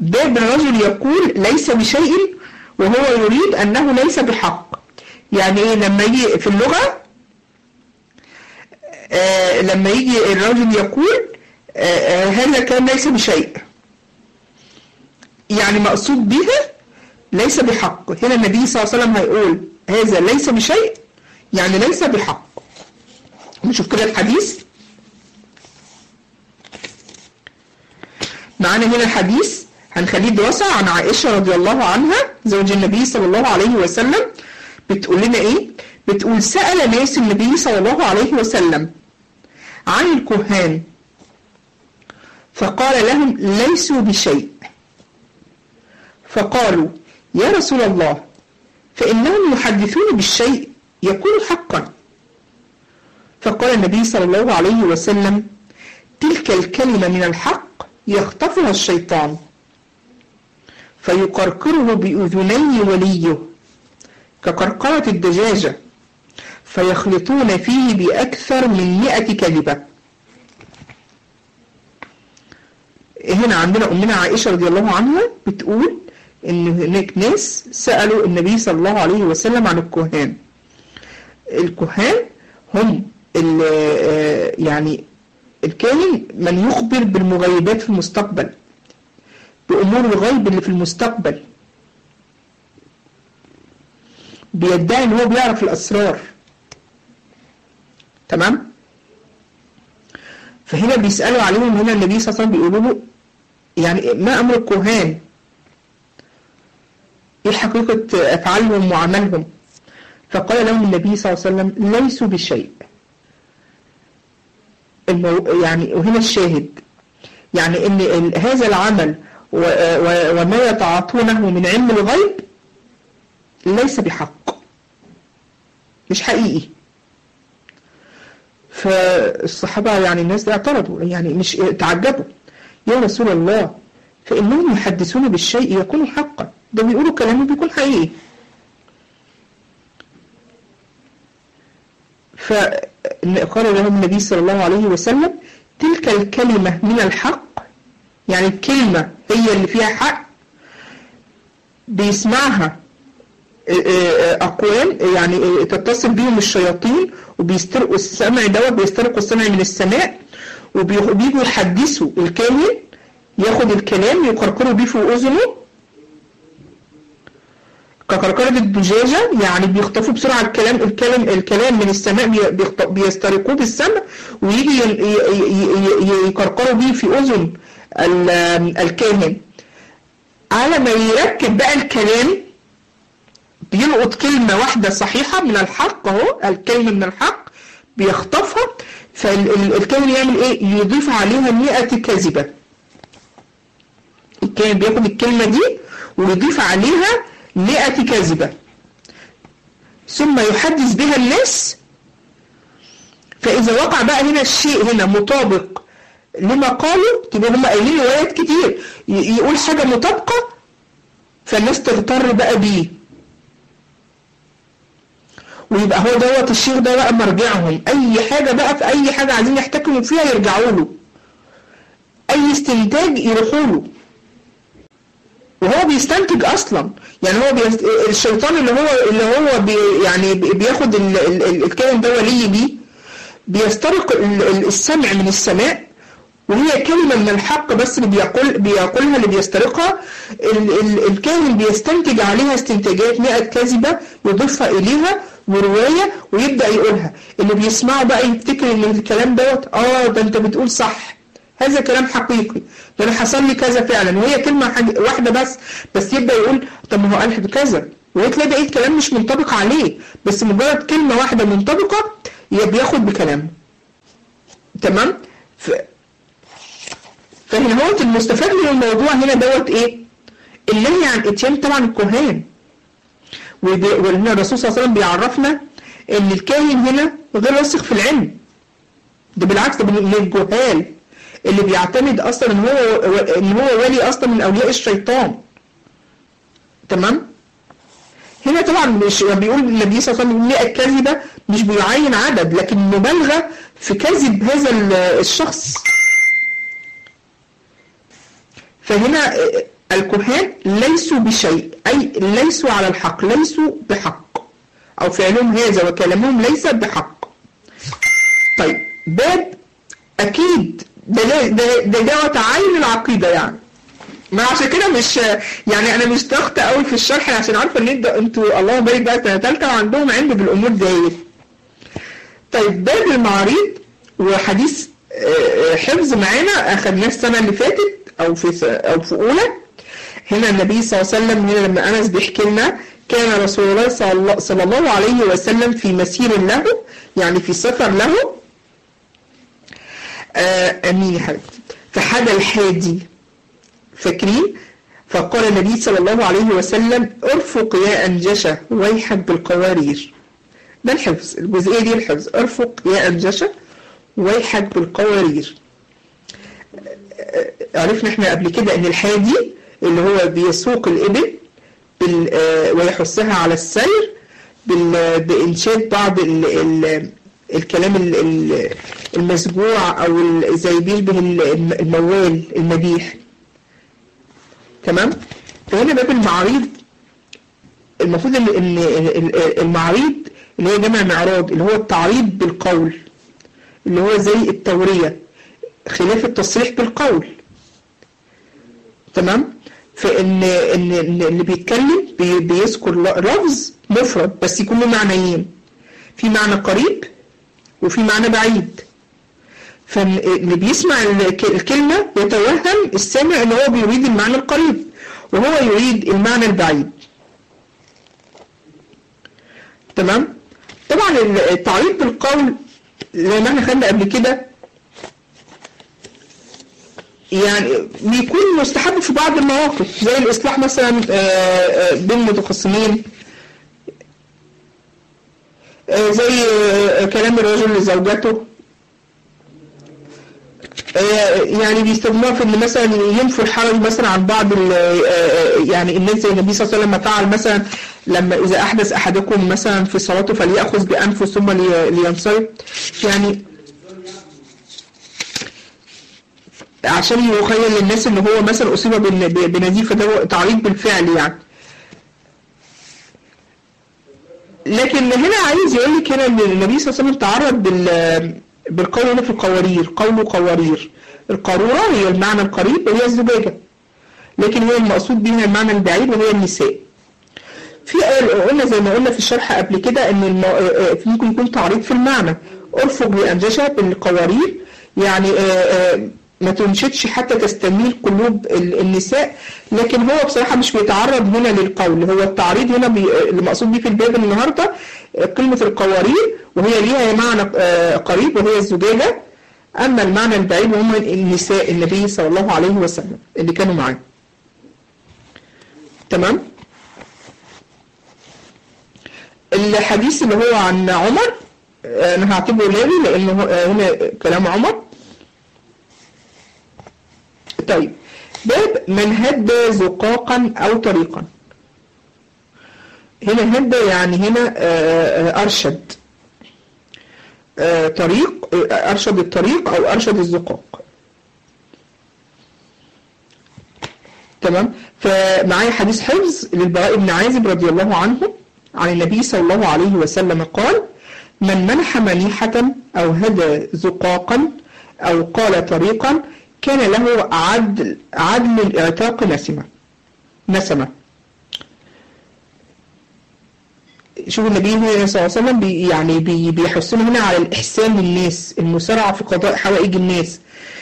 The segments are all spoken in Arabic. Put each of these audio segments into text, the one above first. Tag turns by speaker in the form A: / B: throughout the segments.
A: باب الرجل يقول ليس بشيء وهو يريد أنه ليس بحق. يعني إيه لما يجي في اللغة لما يجي الرجل يقول هذا كان ليس بشيء، يعني مقصود بها ليس بحق. هنا النبي صلى الله عليه وسلم هيقول هذا ليس بشيء يعني ليس بحق. نشوف كده الحديث معانا. هنا الحديث هنخليه دراسة عن عائشة رضي الله عنها زوج النبي صلى الله عليه وسلم. بتقول لنا ايه؟ بتقول سأل ناس النبي صلى الله عليه وسلم عن الكهان فقال لهم ليسوا بشيء، فقالوا يا رسول الله فإنهم يحدثون بالشيء يكون حقا. فقال النبي صلى الله عليه وسلم تلك الكلمة من الحق يخطفها الشيطان فيقرقره بأذني وليه كقرقرة الدجاجة فيخلطون فيه بأكثر من 100 كذبة. هنا عندنا أمنا عائشة رضي الله عنها بتقول إن هناك ناس سألوا النبي صلى الله عليه وسلم عن الكهان. الكهان هم يعني الكاهن من يخبر بالمغيبات في المستقبل، بأمور الغيب اللي في المستقبل، بيدعي ان هو بيعرف الأسرار. تمام؟ فهنا بيسألوا عليهم. هنا النبي صلى الله عليه وسلم بيقولوا له يعني ما أمر الكهان؟ ايه حقيقة أفعالهم وعملهم؟ فقال لهم النبي صلى الله عليه وسلم ليسوا بشيء. يعني وهنا الشاهد يعني ان هذا العمل وما يتعاطونه من علم الغيب ليس بحق، مش حقيقي. فالصحابة يعني الناس دي اعترضوا، يعني مش تعجبوا، يا رسول الله فإنهم يحدثون بالشيء يكون حقا، ده بيقولوا كلامه بيكون حقيقي. فقال لهم النبي صلى الله عليه وسلم تلك الكلمة من الحق، يعني الكلمة هي اللي فيها حق، بيسمعها أقوال يعني تتصل بهم الشياطين وبيسترقوا السمع بيسترقوا السمع من السماء وبيجوا يحدثوا الكاهن، ياخد الكلام يقرقروا بيه في أذنه كقرقرة الدجاجة، يعني بيخطفوا بسرعة الكلام من السماء بيسترقوه بالسمع ويجي يقرقروا بيه في أذن الكاهن. على ما يركب بقى الكلام بيلقط كلمة واحدة صحيحة من الحق، اهو الكلمة من الحق بيخطفها، فالكاهن يعمل ايه؟ يضيف عليها 100 كذبة. الكاهن بياخد الكلمة دي ويضيف عليها 100 كذبة ثم يحدث بها الناس. فإذا وقع بقى هنا الشيء هنا مطابق لما قالوا، تبقى هم قايلين روايات كتير، يقول حاجة مطابقة فالناس تغتر بقى بيه، ويبقى هو دوت الشيخ ده بقى مرجعهم. أي حاجة بقى في أي حاجة عايزين يحتكموا فيها يرجعوا له، أي استنتاج يروحوا له، وهو بيستنتج اصلا. يعني هو الشيطان اللي هو يعني بياخد الكائن ده ولي بيه، بيسترق السمع من السماء، وهي كلمة من الحق بس اللي بيقولها اللي بيسترقها. الكاهن بيستنتج عليها استنتاجات 100 كذبة يضيفها إليها ورواية ويبدأ يقولها. اللي بيسمعه بقى يفتكر ان الكلام دوت ده انت بتقول صح، هذا كلام حقيقي، ده انا حصل لي كذا فعلا، وهي كلمة واحدة بس يبدأ يقول طب ما هو قال بكذا، وتلاقي بقية الكلام مش منطبق عليه، بس مجرد كلمة واحدة منطبقة بياخد بكلامه. تمام؟ فهنا هو المستفاد من الموضوع هنا دوت ايه؟ النهي عن اتيان طبعا الكهان. وهنا الرسول صلى الله عليه وسلم بيعرفنا ان الكاهن هنا غير راسخ في العلم، ده بالعكس، ده من الجهال اللي بيعتمد اصلا ان هو ولي اصلا من اولياء الشيطان. تمام؟ هنا طبعا مش بيقول النبي صلى الله عليه وسلم 100 كذبة، مش بيعين عدد، لكن مبالغة في كذب هذا الشخص. فهنا الكهان ليسوا بشيء، أي ليسوا على الحق، ليسوا بحق، أو فعلهم هذا وكلامهم ليس بحق. طيب باب أكيد ده عين العقيدة يعني، ما عشان كده مش يعني أنا مش ضغط قوي في الشرح عشان عارفة إن أنتوا الله يبارك بقى سنة تالتة وعندهم علم بالأمور ديت. طيب باب المعاريض وحديث حفظ معانا أخدناه السنة اللي فاتت أو في أولى. هنا النبي صلى الله عليه وسلم، هنا لما أنس بيحكي لنا كان رسول الله صلى الله عليه وسلم في مسير له، يعني في سفر له. أمين يا حبيبتي. فحدا الحادي، فاكرين؟ فقال النبي صلى الله عليه وسلم ارفق يا أنجشة ويحك بالقوارير. ده الحفظ، الجزئية دي الحفظ، ارفق يا أنجشة ويحك بالقوارير. عرفنا احنا قبل كده ان الحادي اللي هو بيسوق الإبل ويحثها على السير بإنشاد بعض الكلام المسجوع أو زي بيشبه الموال المديح. تمام؟ فهنا باب المعاريض المفروض ان المعاريض اللي هي جمع معراض، اللي هو التعريض بالقول، اللي هو زي التورية خلاف التصريح بالقول. تمام؟ فإن اللي بيتكلم بيذكر لفظ مفرد بس يكون له معنيين، في معنى قريب وفي معنى بعيد. فاللي بيسمع الكلمة يتوهم السامع ان هو بيريد المعنى القريب وهو يريد المعنى البعيد. تمام؟ طبعا التعريض بالقول زي ما احنا خدنا قبل كده يعني بيكون مستحب في بعض المواقف، زي الإصلاح مثلا بين متخاصمين، زي كلام الرجل لزوجته، يعني بيستخدموها في ان مثلا ينفوا الحرج مثلا عن بعض يعني الناس، زي النبي صلى الله عليه وسلم فعل مثلا لما اذا احدث احدكم مثلا في صلاته فليأخذ بأنفه ثم لينصرف، يعني عشان يخيل للناس ان هو مثلا اصيب بنزيف، ده تعريض بالفعل يعني. لكن هنا عايز يقول لك هنا ان النبي صلى الله عليه وسلم تعرض بالقول هنا في القوارير، قوله قوارير. القارورة هي المعنى القريب وهي الزجاجة، لكن هي المقصود بها المعنى البعيد وهي النساء. في قلنا زي ما قلنا في الشرح قبل كده ان ممكن يكون تعريض في المعنى، ارفق بأنجشة بالقوارير، يعني ما تنشدش حتى تستميل قلوب النساء، لكن هو بصراحة مش بيتعرض هنا للقول. هو التعريض هنا اللي مقصود بيه في الباب النهاردة كلمة القوارير، وهي ليها معنى قريب وهي الزجاجة. أما المعنى البعيد هم النساء النبي صلى الله عليه وسلم اللي كانوا معاه. تمام؟ الحديث اللي هو عن عمر أنا هعتبره لاغي لأنه هنا كلام عمر. طيب باب من هدى زقاقا أو طريقا. هنا هدى يعني هنا أرشد طريق، أرشد الطريق أو أرشد الزقاق. تمام؟ فمعايا حديث حفظ للبراء بن عازب رضي الله عنه عن النبي صلى الله عليه وسلم قال: من منح منيحة أو هدى زقاقا أو قال طريقا كان له عدل الإعتاق نسمة. شوف النبي صلى الله عليه وسلم يعني بيحثنا هنا على الإحسان للناس، المسارعة في قضاء حوائج الناس.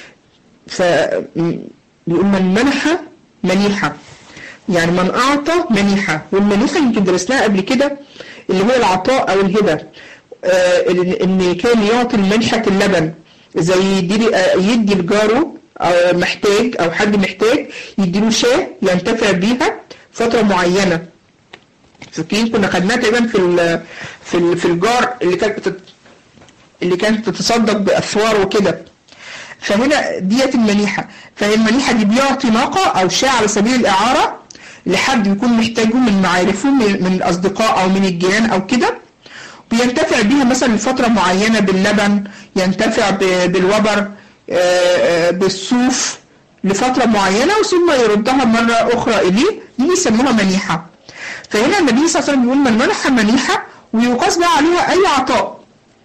A: فبيقول من منح منيحة، يعني من أعطى منيحة. والمنيحة يمكن درسناها قبل كده اللي هو العطاء أو الهبة، إن كان يعطي المنحة اللبن، زي يدي لجاره أو محتاج أو حد محتاج يديله شاة ينتفع بيها فترة معينة. فاكرين كنا خدناها تقريبا في الجار اللي كانت تتصدق بأثوار وكده. فهنا ديت المنيحة. فهي المنيحة دي بيعطي ناقة أو شاة على سبيل الإعارة لحد يكون محتاجه من معارفه من الأصدقاء أو من الجيران أو كده، بينتفع بيها مثلا لفترة معينة باللبن، ينتفع بالوبر، بالصوف، لفترة معينة ثم يردها مرة أخرى إليه، دي بيسموها منيحة. فهنا النبي صلى الله عليه وسلم بيقول من منح منيحة، ويقاس بقى عليها أي عطاء،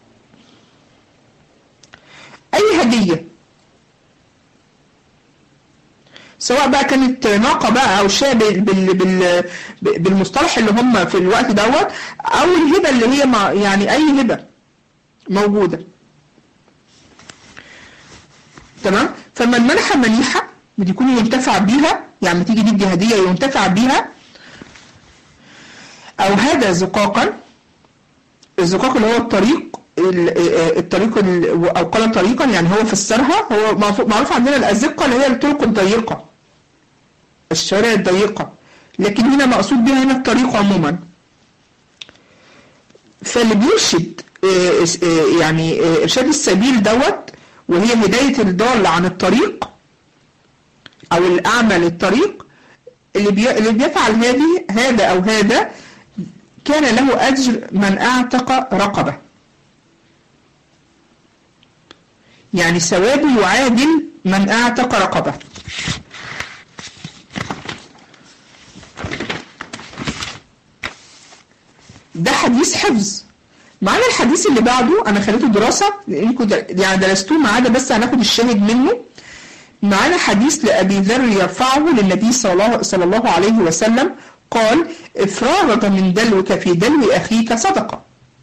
A: أي هدية، سواء بقى كانت ناقة بقى أو شاة بالمصطلح اللي هم في الوقت دوت، أو الهبة اللي هي يعني أي هبة موجودة. تمام. فمن منح منيحة بتكون ينتفع بيها، يعني تيجي تدي هدية ينتفع بيها، أو هذا زقاقا. الزقاق اللي هو الطريق أو قال طريقا، يعني هو فسرها، هو معروف عندنا الأزقة اللي هي الطرق الضيقة، الشوارع الضيقة، لكن هنا مقصود بها هنا الطريق عموما. فاللي بيرشد يعني إرشاد السبيل دوت، وهي هداية الضال عن الطريق أو الأعمى للطريق، اللي بيفعل هذا أو هذا كان له أجر من أعتق رقبة، يعني ثوابه يعادل من أعتق رقبة. ده حديث حفظ. معنا الحديث اللي بعده أنا خليته دراسة لأنكم يعني درستوه معانا، بس هناخد الشاهد منه. معنا حديث لأبي ذر يرفعه للنبي صلى الله عليه وسلم قال: إفراغك من دلوك في دلو أخيك صدقة.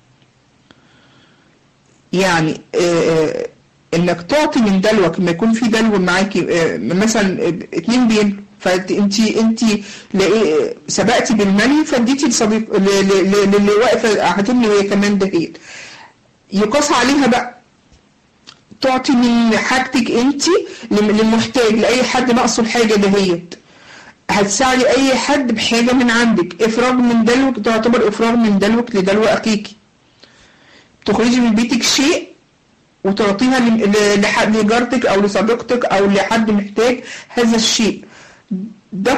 A: يعني إنك تعطي من دلوك، ما يكون في دلو معاكي مثلا 2 بين، فانت سبقتي بالمني فاديتي لصديق اللي واقفه هتملي وهي كمان دهيت، يقاس عليها بقى تعطي من حاجتك انت للمحتاج، لاي حد ناقصه الحاجه دهيت، هتساعدي اي حد بحاجه من عندك. افراغ من دلوك تعتبر افراغ من دلوك لدلو اخيك، تخرجي من بيتك شيء وتعطيها لجارتك او لصديقتك او لحد محتاج هذا الشيء. ده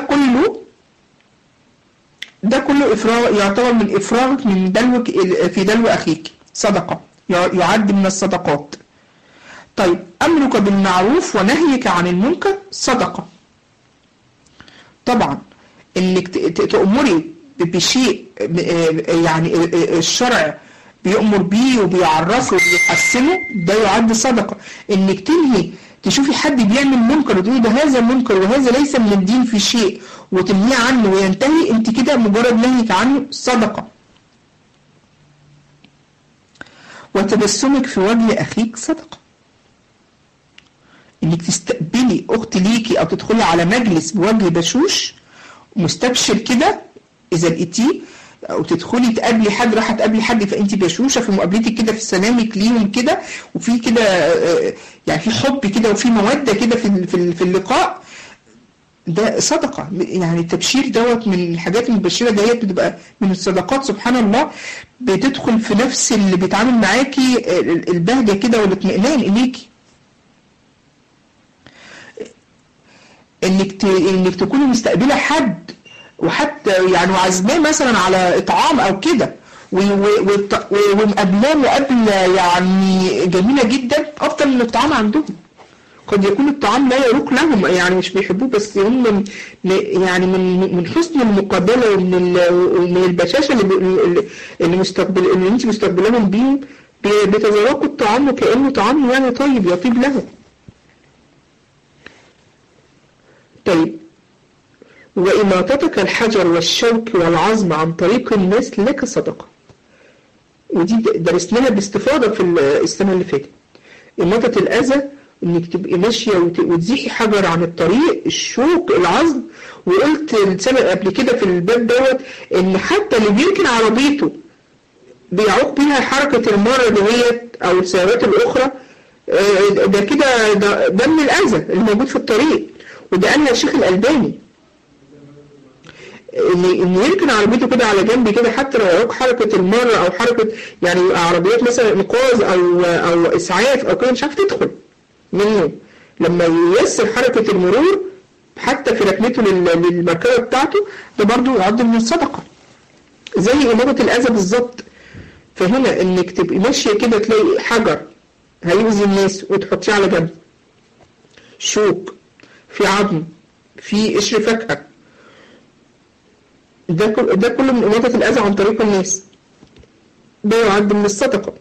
A: كله إفراغ، يعتبر من إفراغ من دلوك في دلو أخيك صدقة، يعد من الصدقات. طيب، أمرك بالمعروف ونهيك عن المنكر صدقة. طبعا إنك تأمري بشيء يعني الشرع بيأمر بيه وبيعرفه وبيحسنه، ده يعد صدقة. إنك تنهي، تشوفي حد بيعمل منكر وتقولي ده هذا منكر وهذا ليس من الدين في شيء، وتنهي عنه وينتهي، انت كده مجرد نهيك عنه صدقة. وتبسمك في وجه أخيك صدقة. انك تستقبلي أخت ليكي أو تدخلي على مجلس بوجه بشوش مستبشر كده إذا لقيتيه، أو تدخلي تقابلي حد، راح تقابلي حد فأنت بشوشة في مقابلتك كده، في سلامك ليهم كده، وفي كده يعني في حب كده وفي مودة كده في اللقاء، ده صدقة. يعني التبشير دوت من الحاجات المبشرة ديت، بتبقى من الصدقات سبحان الله، بتدخل في نفس اللي بيتعامل معاكي البهجة كده والاطمئنان إليكي. إنك تكوني مستقبلة حد وحتى يعني وعزماه مثلا على إطعام أو كده، ومقابلاه مقابلة يعني جميلة جدا، أفضل من الطعام عندهم. قد يكون الطعام لا يروق لهم، يعني مش بيحبوه، بس هم يعني من حسن المقابلة ومن البشاشة اللي انت مستقبلهم بيهم، بيتذوقوا الطعام وكأنه طعام يعني طيب يطيب لهم. طيب، وإماطتك الحجر والشوك والعظم عن طريق الناس لك صدقة. ودي درسناها باستفاضة في السنة اللي فاتت. إماطة الأذى، إنك تبقي ماشية وتزيحي حجر عن الطريق، الشوك، العظم. وقلت السنة قبل كده في الباب دوت إن حتى اللي بيركن عربيته بيعوق بيها حركة المرة دهيت أو السيارات الأخرى، ده كده ده من الأذى اللي موجود في الطريق. وده قالها الشيخ الألباني، إن يركن عربيته كده على جنب كده، حتى لو يعوق حركة المرة أو حركة يعني عربيات مثلا إنقاذ أو إسعاف أو كده، مش عارف تدخل منه، لما ييسر حركة المرور حتى في ركنته للمركبة بتاعته، ده برضو يعد من الصدقة زي إماطة الأذى بالظبط. فهنا إنك تبقي ماشية كده تلاقي حجر هيؤذي الناس وتحطيه على جنب، شوك، في عظم، في قشر فاكهة، ده كله من إماطة الأذى عن طريق الناس، ده يعد من الصدقة.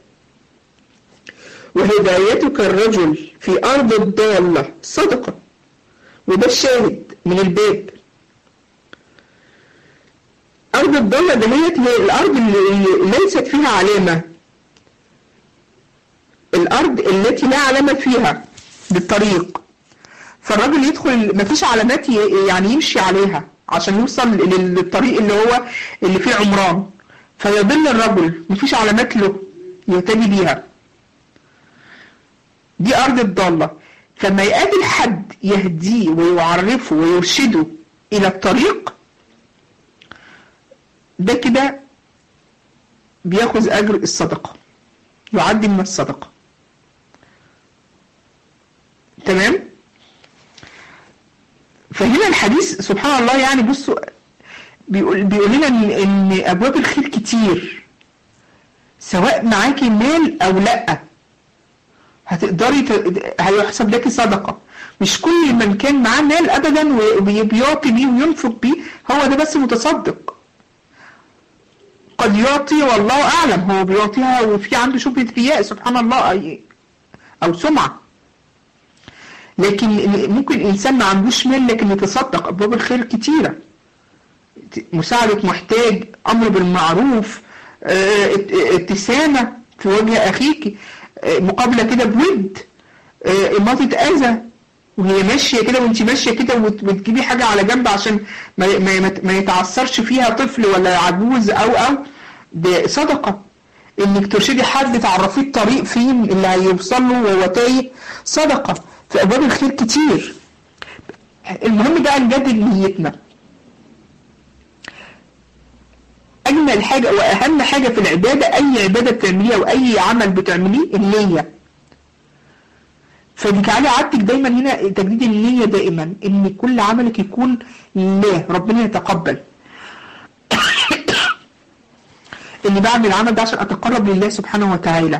A: وهدايتك الرجل في أرض الضالة صدقة، وده الشاهد من الباب. أرض الضالة دهيت هي الأرض اللي ليست فيها علامة، الأرض التي لا علامة فيها بالطريق، فالراجل يدخل مفيش علامات يعني يمشي عليها عشان يوصل للطريق اللي فيه عمران، فيضل الرجل مفيش علامات له يهتدي بيها. دي أرض الضالة. فما يقابل حد يهديه ويعرفه ويرشده إلى الطريق، ده كده بياخذ أجر الصدقة، يعد من الصدقة. تمام؟ فهنا الحديث سبحان الله يعني بصوا بيقول لنا إن أبواب الخير كتير، سواء معاكي مال أو لأ هتقدري هيحسب لك صدقة. مش كل من كان معاه مال أبدا وبيعطي بيه وينفق بيه هو ده بس متصدق. قد يعطي والله أعلم هو بيعطيها وفي عنده شبهة رياء سبحان الله أو سمعة، لكن ممكن إنسان ما عندوش مال لكن يتصدق. أبواب الخير كتيرة، مساعدة محتاج، أمر بالمعروف، ابتسامة في وجه أخيك، مقابلة كده بود، إماطة أذى وهي ماشية كده وانت ماشية كده وتجيبي حاجة على جنب عشان ما يتعثرش فيها طفل ولا عجوز أو ده صدقة. إنك ترشدي حد تعرفيه الطريق فين اللي هيوصل له وهو تايه، صدقة. في أبواب الخير كتير. المهم بقى نجدد نيتنا. أجمل حاجة وأهم حاجة في العبادة، أي عبادة بتعمليها وأي عمل بتعمليه النية. فاجعلي عادتك دايما هنا تجديد النية دائما، إن كل عملك يكون لله، ربنا يتقبل. إني بعمل العمل ده عشان أتقرب لله سبحانه وتعالى،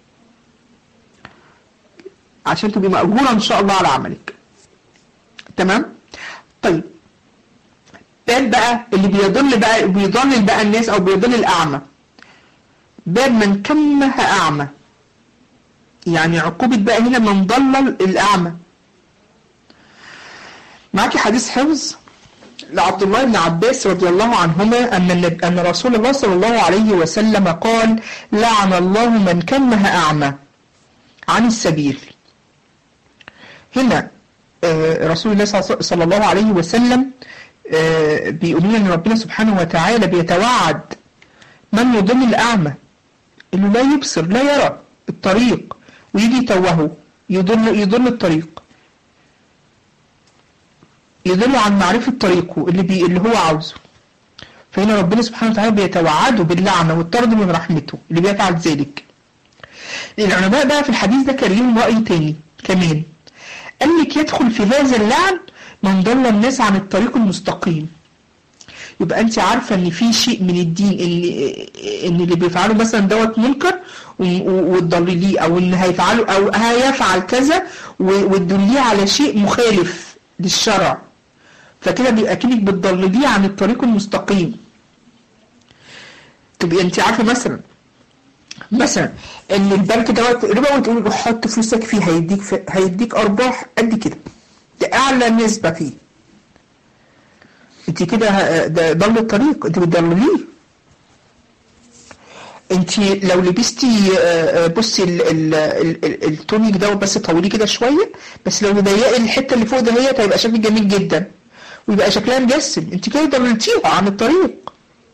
A: عشان تبقي مأجورة إن شاء الله على عملك. تمام؟ طيب باب بقى اللي بيضلل بقى الناس أو بيضلل الأعمى، باب من كمه أعمى، يعني عقوبة بقى هنا من ضلل الأعمى. معاكي حديث حفظ لعبد الله بن عباس رضي الله عنهما أن رسول الله صلى الله عليه وسلم قال: لعن الله من كمه أعمى عن السبيل. هنا رسول الله صلى الله عليه وسلم بيقول لنا ان ربنا سبحانه وتعالى بيتوعد من يضل الأعمى، انه لا يبصر لا يرى الطريق ويجي يتوهه، يضل الطريق، يضل عن معرفة طريقه اللي هو عاوزه. فهنا ربنا سبحانه وتعالى بيتوعده باللعنة والطرد من رحمته اللي بيفعل ذلك. العلماء بقى في الحديث ده كان ليهم رأي تاني كمان، قال لك يدخل في هذا اللعن من ضل الناس عن الطريق المستقيم. يبقى انت عارفة ان في شيء من الدين ان اللي بيفعله مثلا دوت منكر وتضلليه، او ان هيفعله او هيفعل كذا وتدليه على شيء مخالف للشرع، فكده بيبقى كأنك بتضلليه عن الطريق المستقيم. تبقى انت عارفة مثلا ان البنك دوت ربا وتقول له حط فلوسك فيه هيديك ارباح قد كده، ده اعلى نسبة فيه، انت كده ده ضل الطريق، انت بتضلليه. انت لو لبستي بصي التونيك دوت بس طوليه كده شويه، بس لو ضيقي الحته اللي فوق دهيت هيبقى شكلك جميل جدا ويبقى شكلها مجسم، انت كده ضللتيها عن الطريق.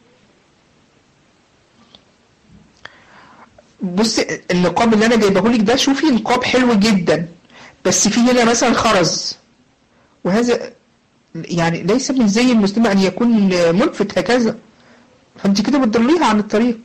A: بصي النقاب اللي انا جايبهولك ده، شوفي نقاب حلو جدا بس فيه هنا مثلا خرز، وهذا يعني ليس من زي المسلم ان يكون ملفت هكذا، فانت كده بتضليها عن الطريق.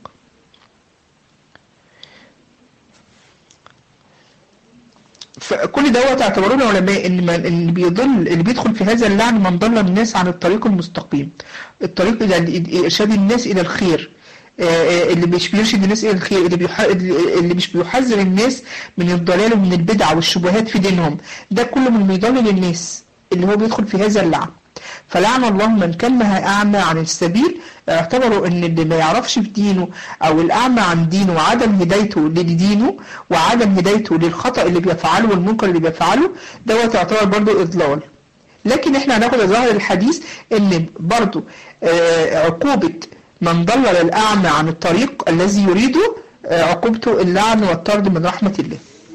A: فكل دوت اعتبروه العلماء ان اللي بيدخل في هذا اللعن من ضل الناس عن الطريق المستقيم، الطريق الى ارشاد الناس الى الخير، اللي مش بيرشد الناس الى الخير، اللي مش بيحذر الناس من الضلال ومن البدع والشبهات في دينهم، ده كله من بيضلل الناس اللي هو بيدخل في هذا اللعن. فلعن الله من كان أعمى عن السبيل. اعتبروا ان اللي ما يعرفش في دينه او الأعمى عن دينه وعدم هدايته لدينه وعدم هدايته للخطأ اللي بيفعله والمنكر اللي بيفعله دوت يعتبر برضو إضلال. لكن احنا هناخد ظاهر الحديث ان برضو عقوبة من ضلل الأعمى عن الطريق الذي يريده عقوبته اللعن والطرد من رحمة الله.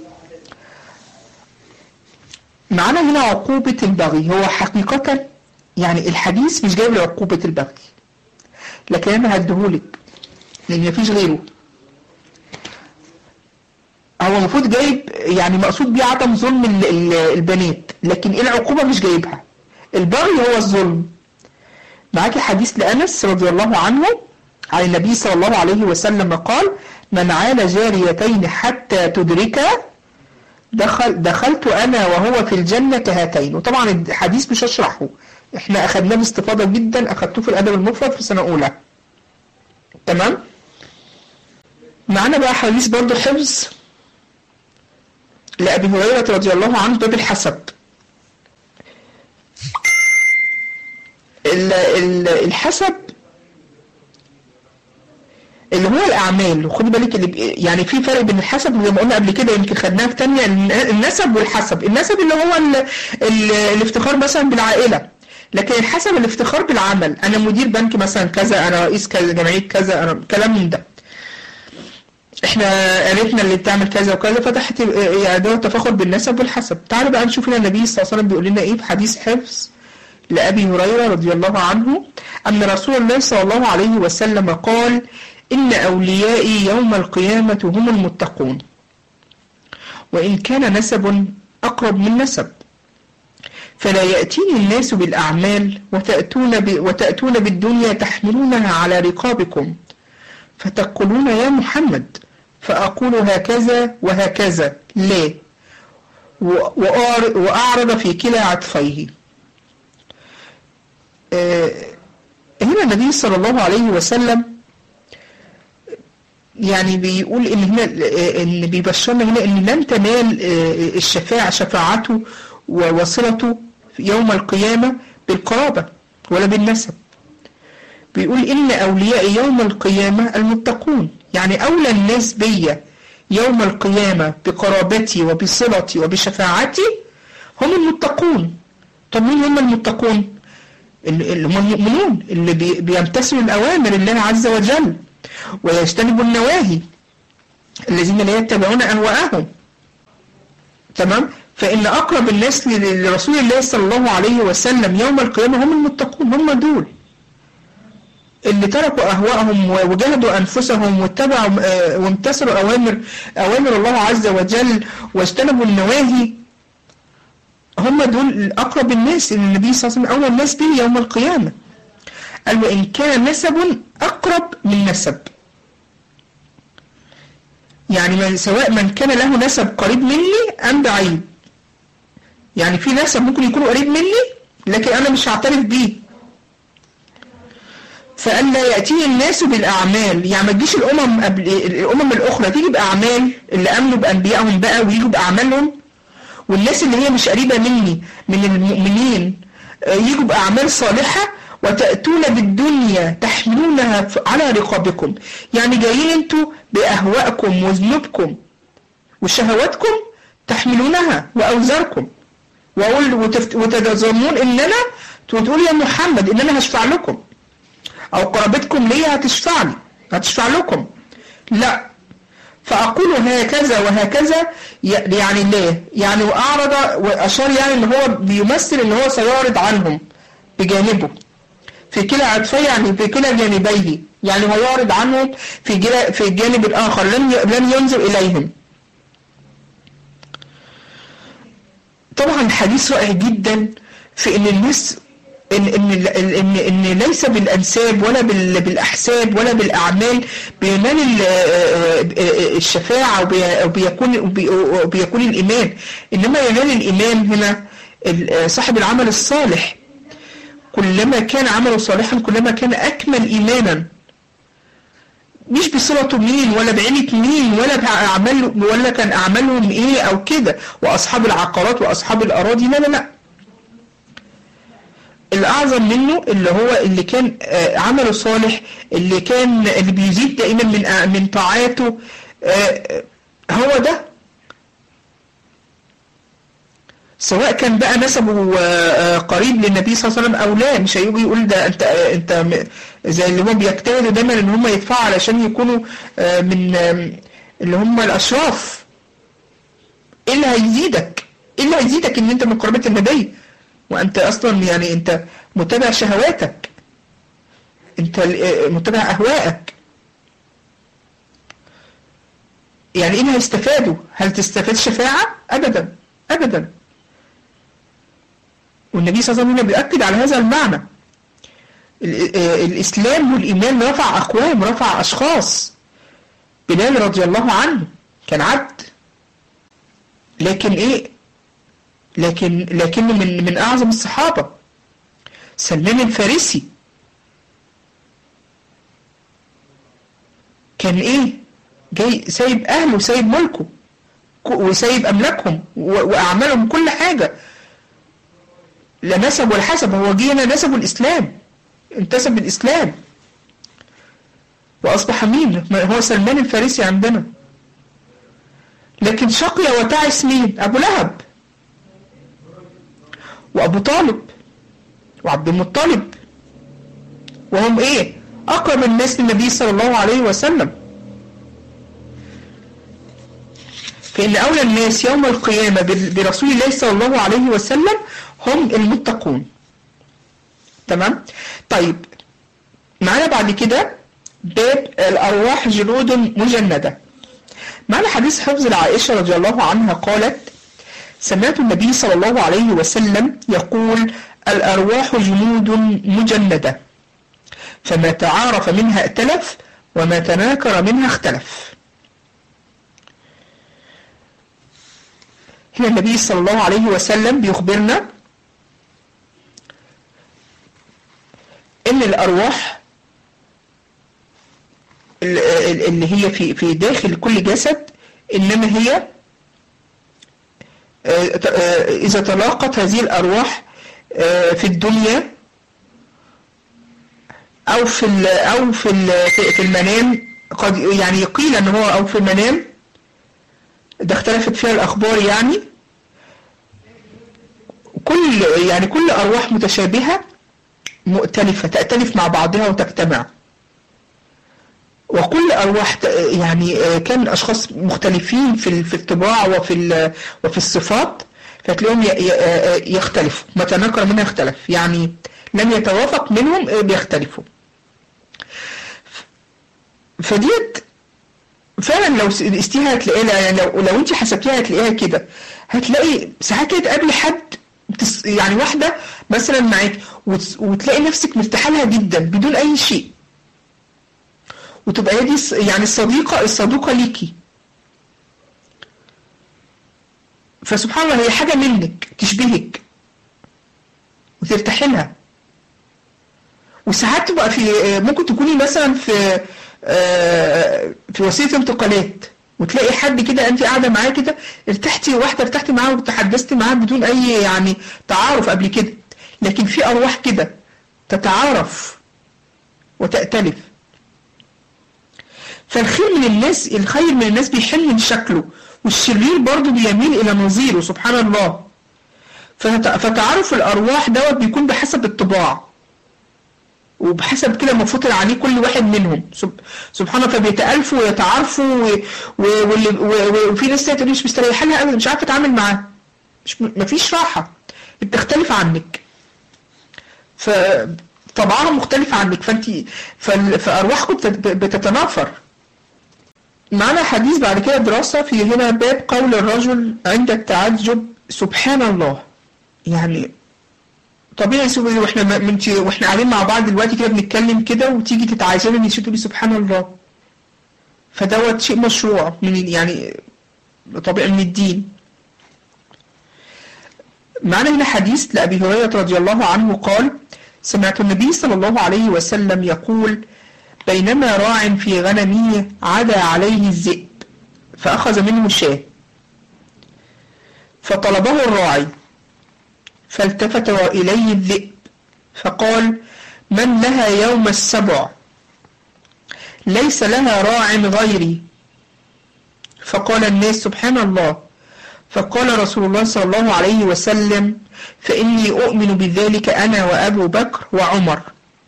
A: معنا هنا عقوبة البغي. هو حقيقة يعني الحديث مش جايب لعقوبة البغي، لكن انا هديهولك لان مفيش غيره. هو المفروض جايب يعني مقصود بيه عدم ظلم البنات، لكن العقوبة مش جايبها. البغي هو الظلم. معاكي حديث لأنس رضي الله عنه عن النبي صلى الله عليه وسلم قال: من عال جاريتين حتى تدركا دخلت أنا وهو في الجنة كهاتين. وطبعا الحديث مش هشرحه، احنا أخذناه باستفاضة جدا، أخذته في الأدب المفرد في سنة أولى. تمام؟ معنا بقى حديث برضو حفظ لأبي هريرة رضي الله عنه باب الحسب. الحسب اللي هو الأعمال. وخدي بالك يعني في فرق بين الحسب زي ما قلنا قبل كده، يمكن خدناها في تانية، النسب والحسب. النسب اللي هو الافتخار مثلا بالعائلة، لكن الحسب الافتخار بالعمل. أنا مدير بنك مثلا كذا، أنا رئيس كذا، جمعية كذا، أنا كلام من ده. احنا قالتنا اللي بتعمل كذا وكذا، فتحت يعني ده التفاخر بالنسب والحسب. تعالوا بقى نشوف هنا النبي صلى الله عليه وسلم بيقول لنا ايه في حديث حفظ لأبي هريرة رضي الله عنه أن رسول الله صلى الله عليه وسلم قال: إن أوليائي يوم القيامة هم المتقون، وإن كان نسب أقرب من نسب، فلا يأتيني الناس بالأعمال وتأتون بالدنيا تحملونها على رقابكم، فتقولون يا محمد، فأقول هكذا وهكذا لا، وأعرض في كلا عطفيه. هنا النبي صلى الله عليه وسلم يعني بيقول ان هنا ان بيبشرنا هنا ان لن تنال الشفاعة شفاعته ووصلته يوم القيامة بالقرابة ولا بالنسب. بيقول إن أولياء يوم القيامة المتقون، يعني أولى الناس بي يوم القيامة بقرابتي وبصلتي وبشفاعتي هم المتقون. طب مين هم المتقون؟ اللي هم المؤمنون اللي بيمتثلوا الأوامر الله عز وجل ويجتنبوا النواهي، الذين لا يتبعون أهواءهم. تمام؟ فإن أقرب الناس لرسول الله صلى الله عليه وسلم يوم القيامة هم المتقون. هم دول اللي تركوا أهواءهم وجهدوا أنفسهم واتبعوا وامتثلوا أوامر الله عز وجل واجتنبوا النواهي. هم دول أقرب الناس إلى النبي صلى الله عليه وسلم، أولى الناس به يوم القيامة. قال: وإن كان نسب أقرب من نسب، يعني سواء من كان له نسب قريب مني أم بعيد. يعني في نسب ممكن يكون قريب مني لكن أنا مش هعترف بيه. فقال: لا يأتيه الناس بالأعمال، يعني ما تجيش الأمم الأخرى تيجي بأعمال اللي أمنوا بأنبيائهم بقى ويجوا بأعمالهم، والناس اللي هي مش قريبة مني من المؤمنين يجوا بأعمال صالحة، وتأتون بالدنيا تحملونها على رقابكم. يعني جايين انتوا بأهوائكم وذنوبكم وشهواتكم تحملونها وأوزاركم، وتظنون ان انا تقول يا محمد ان انا هشفع لكم او قرابتكم ليا هتشفع لكم. لا، فأقول هكذا وهكذا، يعني ليه؟ يعني وأعرض وأشار، يعني ان هو بيمثل ان هو سيعرض عنهم بجانبه في كلا عطفيه، يعني في كلا جانبيه، يعني هو يعرض عنهم في الجانب الآخر، لن ينظر إليهم. طبعا الحديث رائع جدا في ان الناس إن ليس بالأنساب ولا بالأحساب ولا بالأعمال بينال الشفاعة وبيكون الإيمان، إنما ينال الإيمان هنا صاحب العمل الصالح. كلما كان عمله صالحا كلما كان أكمل إيمانا، مش بصلته مين ولا بعينة مين ولا كان أعمالهم إيه أو كده، وأصحاب العقارات وأصحاب الأراضي. لا لا لا، الأعظم منه اللي هو اللي كان عمله صالح، اللي بيزيد دائما من طاعاته، هو ده. سواء كان بقى نسبه قريب للنبي صلى الله عليه وسلم أو لا، مش هيجي يقول ده أنت زي اللي هم بيجتهدوا دايما إن هم يدفعوا علشان يكونوا من اللي هم الأشراف. إيه اللي هيزيدك؟ إيه اللي هيزيدك إن أنت من قرابة النبي وأنت أصلا يعني أنت متبع شهواتك، أنت متبع أهوائك؟ يعني إيه اللي هيستفادوا؟ هل تستفاد شفاعة؟ أبدا أبدا. والنبي صلى الله عليه وسلم بيأكد على هذا المعنى. الإسلام والإيمان رفع أقوام، رفع أشخاص. بلال رضي الله عنه كان عبد، لكن إيه؟ لكنه من أعظم الصحابة. سلمان الفارسي كان إيه؟ جاي سايب أهله وسايب ملكه وسايب أملاكهم وأعمالهم كل حاجة، لا نسب ولا حسب، هو جينا نسبه الإسلام، انتسب الإسلام وأصبح مين؟ هو سلمان الفارسي عندنا. لكن شقي وتعس مين؟ أبو لهب وأبو طالب وعبد المطلب، وهم إيه؟ أقرب الناس للنبي صلى الله عليه وسلم. فإن أولى الناس يوم القيامة برسول الله صلى الله عليه وسلم هم المتقون. تمام؟ طيب معنا بعد كده باب الأرواح جنود مجندة. معنا حديث حفظ لعائشة رضي الله عنها قالت: سمعت النبي صلى الله عليه وسلم يقول: الأرواح جنود مجندة، فما تعارف منها ائتلف وما تناكر منها اختلف. هنا النبي صلى الله عليه وسلم بيخبرنا ان الارواح اللي هي في داخل كل جسد، انما هي اذا تلاقت هذه الارواح في الدنيا او في المنام، قد يعني قيل ان هو او في المنام، ده اختلفت فيها الاخبار. يعني كل ارواح متشابهة مؤتلفة تأتلف مع بعضها وتجتمع، وكل أرواح يعني كان من أشخاص مختلفين في الطباع وفي الصفات، فتلاقيهم يختلفوا، ما تناكر منها اختلف، يعني لم يتوافق منهم بيختلفوا. فديت فعلا لو قستيها هتلاقيها، يعني لو انت حسبتيها هتلاقيها كده، هتلاقي ساعات كده تقابلي حد يعني واحدة مثلا معاك وتلاقي نفسك مرتاحه لها جدا بدون اي شيء، وتبقى هي دي يعني الصديقة ليكي، فسبحان الله هي حاجة منك تشبهك وترتاحي لها. وساعات تبقى ممكن تكوني مثلا في وسيلة انتقالات وتلاقي حد كده انت قاعدة معاه كده ارتحتي معاه وتحدثتي معاه بدون اي يعني تعارف قبل كده، لكن في ارواح كده تتعارف وتأتلف. الخير من الناس بيحل من شكله، والشرير برضه بيميل الى نظيره سبحان الله. فتعارف الارواح دوت بيكون بحسب الطباع، وبحسب كده ما فطر عليه كل واحد منهم سبحان الله، فبيتألفوا ويتعارفوا وفي ناس تقول مش مستريحه لها ابدا، مش عارفه اتعامل معاها، مفيش راحه، بتختلف عنك، فطبعها مختلف عنك، فارواحكم بتتنافر. معنا حديث بعد كده دراسه في هنا باب قول الرجل عند التعجب سبحان الله. يعني طبيعي واحنا قاعدين مع بعض دلوقتي كده بنتكلم كده وتيجي تتعايشين ان تقولي سبحان الله، فدوت شيء مشروع من يعني طبيعي من الدين. معنا هنا حديث لأبي هريرة رضي الله عنه قال: سمعت النبي صلى الله عليه وسلم يقول: بينما راع في غنمه عدا عليه الذئب فأخذ منه شاة، فطلبه الراعي فالتفت إليه الذئب فقال: من لها يوم السبع ليس لها راع غيري. فقال الناس: سبحان الله. فقال رسول الله صلى الله عليه وسلم: فإني أؤمن بذلك أنا وأبو بكر وعمر.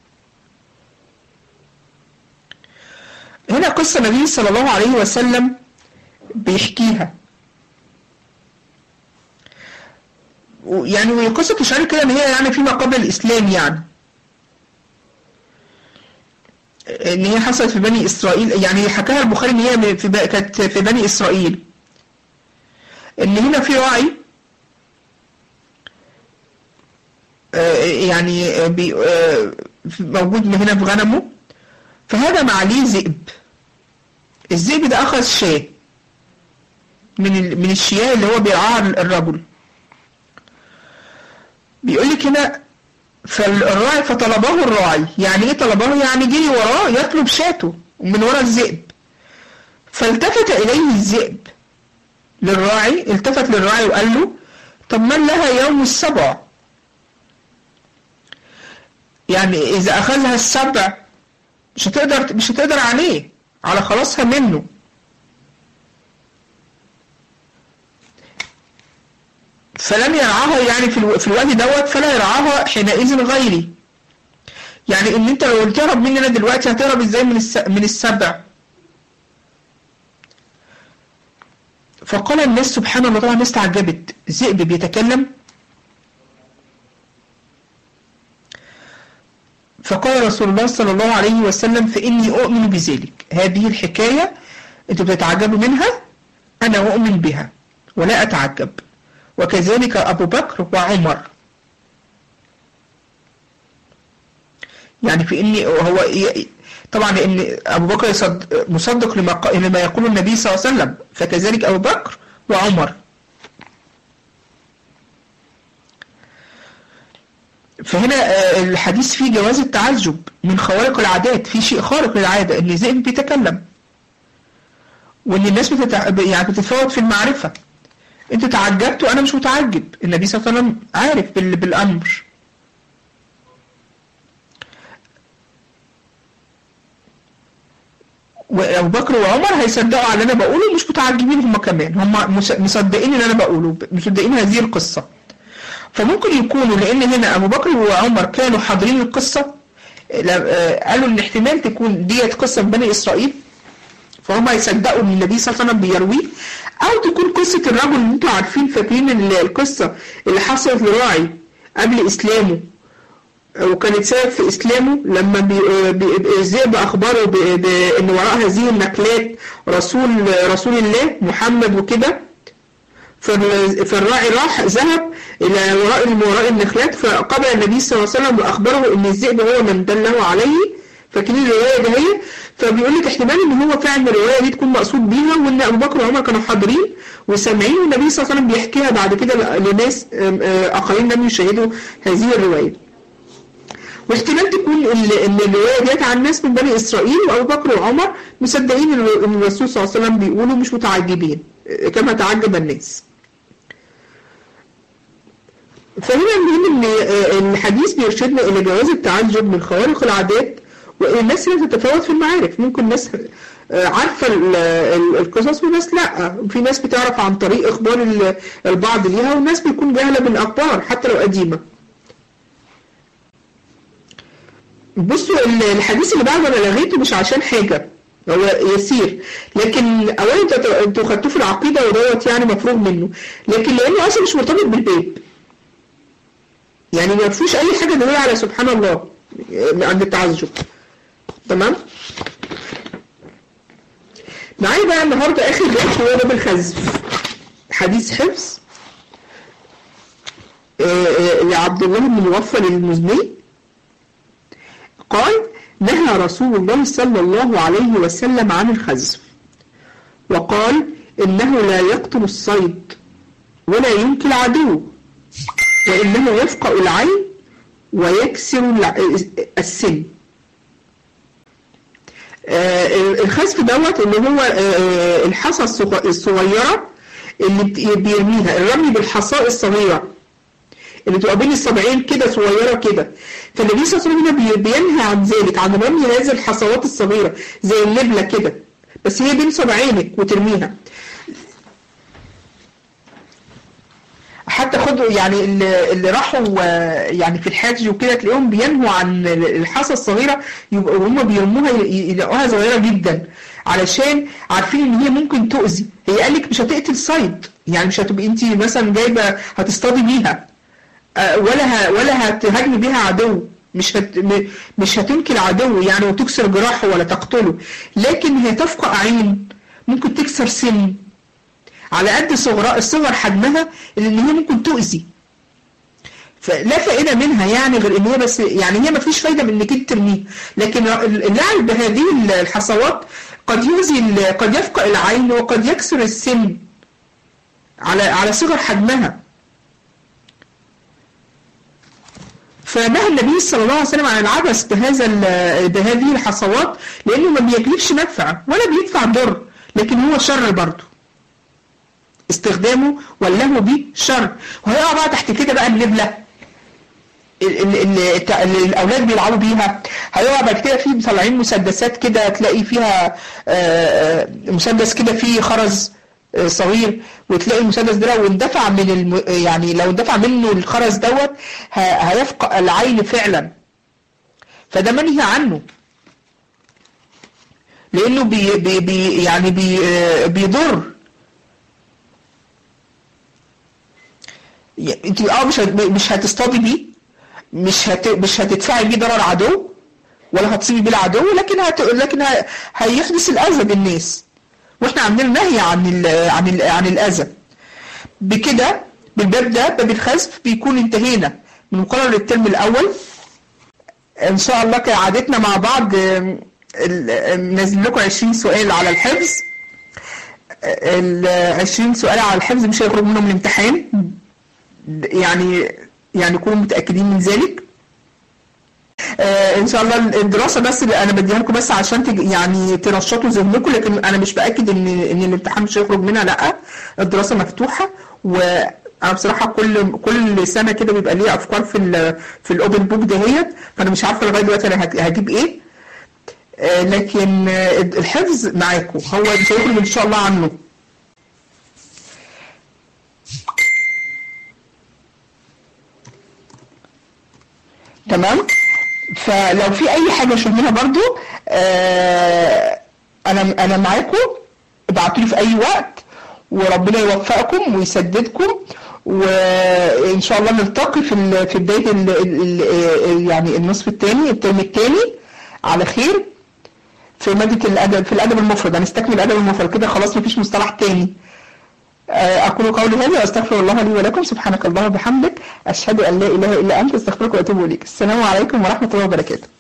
A: هنا قصة النبي صلى الله عليه وسلم بيحكيها، يعني وقصة تشعر كده ان هي يعني فيما قبل الإسلام، يعني ان هي حصلت في بني إسرائيل. يعني حكاها البخاري ان هي كانت في بني إسرائيل، ان هنا في راعي يعني موجود هنا في غنمه، فهجم عليه ذئب. الذئب ده أخذ شاة من الشياه اللي هو بيرعاها الرجل. بيقول لك هنا فالراعي فطلبه الراعي. يعني ايه طلبه؟ يعني جري وراه يطلب شاته من ورا الذئب. فالتفت إليه الذئب للراعي، التفت للراعي وقال له: طب من لها يوم السبع؟ يعني إذا أخذها السبع مش هتقدر على خلاصها منه. فلم يرعاها يعني في الوقت دوت، فلا يرعاها حينئذ غيري. يعني ان انت لو تهرب مني انا دلوقتي هتهرب ازاي من السبع؟ فقال الناس: سبحان الله. طبعا الناس تعجبت، ذئب بيتكلم. فقال رسول الله صلى الله عليه وسلم: فإني أؤمن بذلك. هذه الحكاية انتوا بتتعجبوا منها، أنا أؤمن بها ولا أتعجب، وكذلك أبو بكر وعمر. يعني في إني هو طبعا لأن أبو بكر مصدق لما يقول النبي صلى الله عليه وسلم، فكذلك أبو بكر وعمر. فهنا الحديث فيه جواز التعجب من خوارق العادات. في شيء خارق للعادة ان ذئب بيتكلم، وان الناس يعني بتتفاوت في المعرفة. انتوا تعجبتوا، انا مش متعجب. النبي صلى الله عليه وسلم عارف بالامر. وابو بكر وعمر هيصدقوا على اللي انا بقوله، مش متعجبين هم كمان، هم مصدقين اللي انا بقوله، مصدقين هذه القصة. فممكن يكونوا لان هنا ابو بكر وعمر كانوا حاضرين القصة، قالوا ان احتمال تكون ديت قصة في بني اسرائيل، فهم يصدقوا ان النبي صلى الله عليه وسلم بيرويه، او تكون قصة الرجل اللي انتوا عارفين فاكرين القصة اللي حصلت لراعي قبل اسلامه وكانت سبب في اسلامه، لما الذئب اخبره بان وراء هذه النقلات رسول الله محمد وكده. فالراعي ذهب الى وراء النخلات، فقابل النبي صلى الله عليه وسلم واخبره ان الذئب هو من دله عليه. فاكرين الروايه دي هي؟ فبيقول لك احتمال ان هو فعلا الروايه دي تكون مقصود بيها، وان ابو بكر وعمر كانوا حاضرين وسامعين، والنبي صلى الله عليه وسلم بيحكيها بعد كده لناس اخرين لم يشاهدوا هذه الروايه. واحتمال تكون ان الروايه ديت عن ناس من بني اسرائيل، وابو بكر وعمر مصدقين ان الرسول صلى الله عليه وسلم بيقولوا، مش متعجبين كما تعجب الناس. فهنا المهم ان الحديث بيرشدنا الى جواز التعجب من خوارق العادات، والناس اللي بتتفاوت في المعارف. ممكن ناس عارفه القصص وناس لا، في ناس بتعرف عن طريق اخبار البعض ليها، والناس بيكون جاهله بالاخبار حتى لو قديمه. بصوا الحديث اللي بعده انا لغيته مش عشان حاجه، هو يسير، لكن اولا انتوا خدتوه في العقيده ودوت يعني مفروغ منه، لكن لانه اصلا مش مرتبط بالباب، يعني ما فيهوش اي حاجه تدل على سبحان الله عند التعجب. تمام؟ معايا بقى النهارده اخر باب هو باب الخزف. حديث حفظ لعبد الله بن مغفل المزني قال: نهى رسول الله صلى الله عليه وسلم عن الخزف، وقال: إنه لا يقتل الصيد ولا ينكي العدو، وإنه يفقأ العين ويكسر السن. الخزف دوت اللي هو الحصى الصغيرة اللي بيرميها، الرمي بالحصاء الصغيرة اللي تبقى بين الصبعين كده صغيرة كده. فالنبي صلى الله عليه وسلم بينهى عن ذلك، عن رمي هذه الحصوات الصغيرة زي النبلة كده، بس هي بين صبعينك وترميها. حتى خدوا يعني اللي راحوا يعني في الحج وكده تلاقيهم بينهوا عن الحصى الصغيرة، يبقوا هم بيرموها يلاقوها صغيرة جدا، علشان عارفين ان هي ممكن تؤذي. هي قالك مش هتقتل صيد، يعني مش هتبقي انت مثلا جايبة هتصطادي بيها ولا هتهاجمي بيها عدو، مش هتنكي العدو يعني وتكسر جراحه ولا تقتله، لكن هي تفقأ عين، ممكن تكسر سن على قد صغر حجمها اللي هي ممكن تؤذي. فلا فائدة منها يعني غير ان هي بس يعني هي ما فيش فايدة من انك انت ترميها، لكن اللعب بهذه الحصوات قد يؤذي، قد يفقأ العين وقد يكسر السن على صغر حجمها. فنهى النبي صلى الله عليه وسلم عن العبث بهذه الحصوات، لانه ما بيجلبش منفعة ولا بيدفع ضر، لكن هو شر برضه استخدامه واللهو بيه شر. وهيقع بقى تحت كده بقى النبلة اللي الاولاد بيلعبوا بيها، هيقع بعد كده في مطلعين مسدسات كده تلاقي فيها مسدس كده فيه خرز صغير، وتلاقي المسدس ده لو اندفع من يعني لو اندفع منه الخرز دوت هيفقأ العين فعلا، فده منهي عنه لانه يعني بيضر. انت مش هتصطادي بيه، مش هتدفعي بيه ضرر عدو ولا هتصيبي بيه العدو، لكن هيحدث الاذى بالناس، واحنا عندنا نهي عن الاذى. بكده بالباب ده باب الخزف بيكون انتهينا من مقرر الترم الاول. ان شاء الله كعادتنا مع بعض نزل لكم 20 سؤال على الحفظ. ال 20 سؤال على الحفظ مش هيخرج منهم الامتحان، يعني كونوا متأكدين من ذلك. ان شاء الله الدراسة بس اللي انا بديها لكم بس عشان يعني تنشطوا ذهنكم، لكن انا مش بأكد ان الامتحان مش هيخرج منها، لا الدراسة مفتوحة. وانا بصراحة كل سنة كده بيبقى ليا افكار في الاوبن بوك دهيت، فانا مش عارفة لغاية دلوقتي انا هجيب ايه، لكن الحفظ معاكم هو مش هيخرج ان شاء الله عنه. تمام. فلو في اي حاجه شوفيها برضو انا معاكم، ابعتوا لي في اي وقت، وربنا يوفقكم ويسددكم، وان شاء الله نلتقي في بدايه يعني النصف الثاني الترم الثاني على خير في ماده الادب، في الادب المفرد. هنستكمل الادب المفرد كده، خلاص مفيش مصطلح تاني. أقول قولي هذا وأستغفر الله لي ولكم. سبحانك اللهم وبحمدك، أشهد أن لا إله إلا أنت، أستغفرك وأتوب إليك. السلام عليكم ورحمة الله وبركاته.